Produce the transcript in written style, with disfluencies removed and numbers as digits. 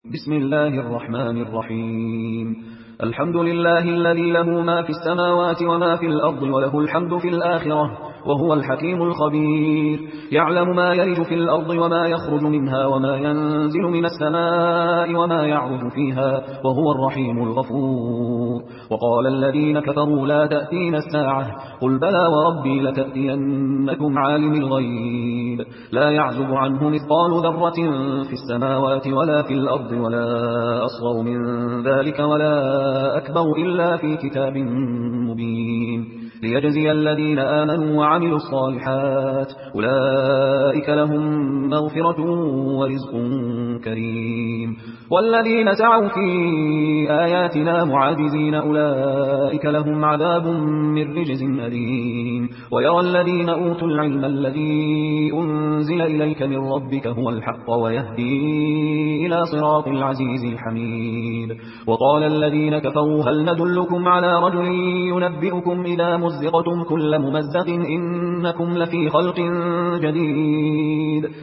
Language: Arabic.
بسم الله الرحمن الرحيم. الحمد لله الذي له ما في السماوات وما في الأرض وله الحمد في الآخرة وهو الحكيم الخبير. يعلم ما يلج في الأرض وما يخرج منها وما ينزل من السماء وما يعرج فيها وهو الرحيم الغفور. وقال الذين كفروا لا تأتين الساعة قل بلى وربي لتأتينكم عالم الغيب لا يعزب عنه مثقال ذرة في السماوات ولا في الأرض ولا أصغر من ذلك ولا أكبر إلا في كتاب مبين ليجزي الذين آمنوا وعملوا الصالحات أولئك لهم مغفرة ورزق كريم. والذين سعوا في آياتنا معاجزين أولئك لهم عذاب من رجز أليم. ويرى الذين أوتوا العلم الذي أنزل إليك من ربك هو الحق ويهدي إلى صراط العزيز الحميد. وقال الذين كفروا هل ندلكم على رجل ينبئكم إذا مزقتم كل ممزق إنكم لفي خلق جديد